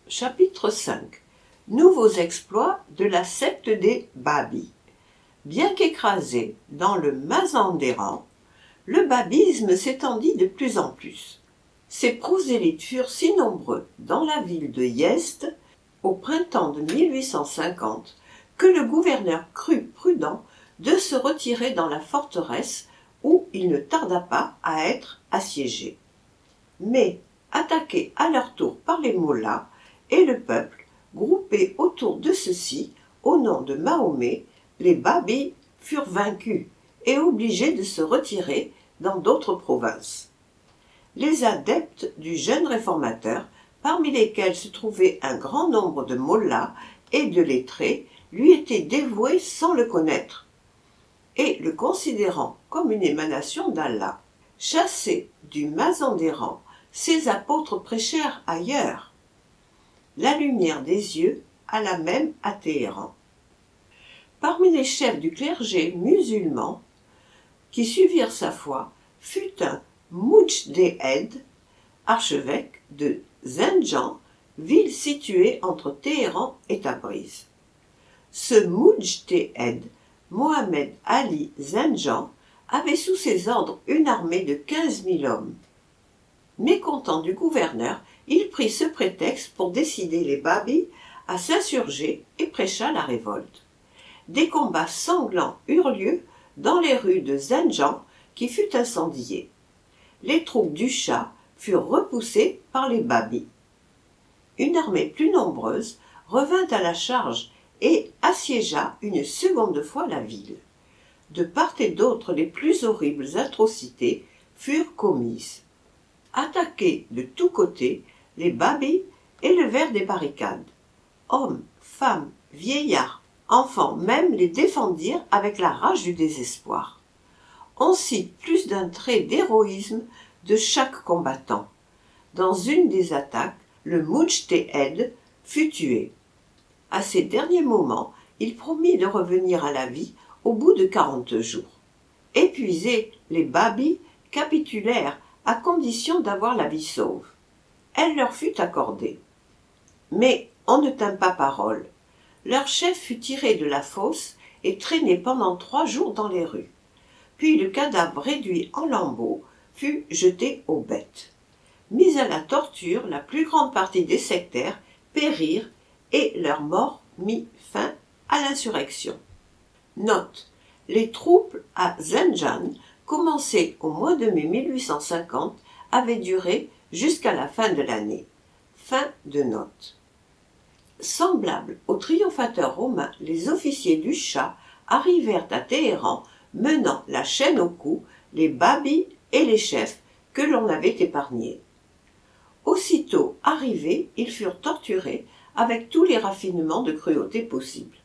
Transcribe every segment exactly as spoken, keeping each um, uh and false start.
Chapitre cinq. Nouveaux exploits de la secte des Babis. Bien qu'écrasé dans le Mazandéran, le babisme s'étendit de plus en plus. Ses prosélytes furent si nombreux dans la ville de Yezd au printemps de mille huit cent cinquante que le gouverneur crut prudent de se retirer dans la forteresse où il ne tarda pas à être assiégé. Mais, attaqués à leur tour par les mollahs et le peuple, groupés autour de ceux-ci, au nom de Mahomet, les Babis furent vaincus et obligés de se retirer dans d'autres provinces. Les adeptes du jeune réformateur, parmi lesquels se trouvait un grand nombre de mollahs et de lettrés, lui étaient dévoués sans le connaître, et le considérant comme une émanation d'Allah. Chassés du Mazandéran, ces apôtres prêchèrent ailleurs. La lumière des yeux alla même à Téhéran. Parmi les chefs du clergé musulman qui suivirent sa foi fut un Moudjtehid, archevêque de Zenjan, ville située entre Téhéran et Tabriz. Ce Moudjtehid, Mohamed Ali Zenjan, avait sous ses ordres une armée de quinze mille hommes. Mécontent du gouverneur, il prit ce prétexte pour décider les Babis à s'insurger et prêcha la révolte. Des combats sanglants eurent lieu dans les rues de Zenjan qui fut incendiée. Les troupes du Shah furent repoussées par les Babis. Une armée plus nombreuse revint à la charge et assiégea une seconde fois la ville. De part et d'autre, les plus horribles atrocités furent commises. Attaqués de tous côtés, les Babis élevèrent des barricades. Hommes, femmes, vieillards, enfants même les défendirent avec la rage du désespoir. On cite plus d'un trait d'héroïsme de chaque combattant. Dans une des attaques, le Moudjtehid fut tué. À ces derniers moments, il promit de revenir à la vie au bout de quarante jours. Épuisés, les Babis capitulèrent à condition d'avoir la vie sauve. Elle leur fut accordée. Mais on ne tint pas parole. Leur chef fut tiré de la fosse et traîné pendant trois jours dans les rues. Puis le cadavre réduit en lambeaux fut jeté aux bêtes. Mis à la torture, la plus grande partie des sectaires périrent et leur mort mit fin à l'insurrection. Note. Les troupes à Zenjan, commencées au mois de mai mille huit cent cinquante, avaient duré jusqu'à la fin de l'année. Fin de note. Semblables aux triomphateurs romains, les officiers du Shah arrivèrent à Téhéran, menant la chaîne au cou, les Babis et les chefs que l'on avait épargnés. Aussitôt arrivés, ils furent torturés avec tous les raffinements de cruauté possibles.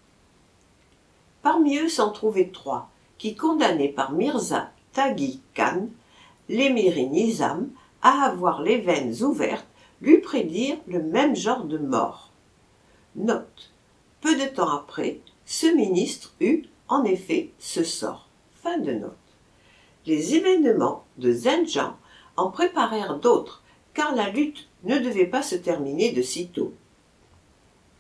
Parmi eux s'en trouvaient trois, qui, condamnés par Mirza Taghi Khan, l'émiri Nizam, à avoir les veines ouvertes, lui prédirent le même genre de mort. Note. Peu de temps après, ce ministre eut, en effet, ce sort. Fin de note. Les événements de Zenjan en préparèrent d'autres, car la lutte ne devait pas se terminer de sitôt.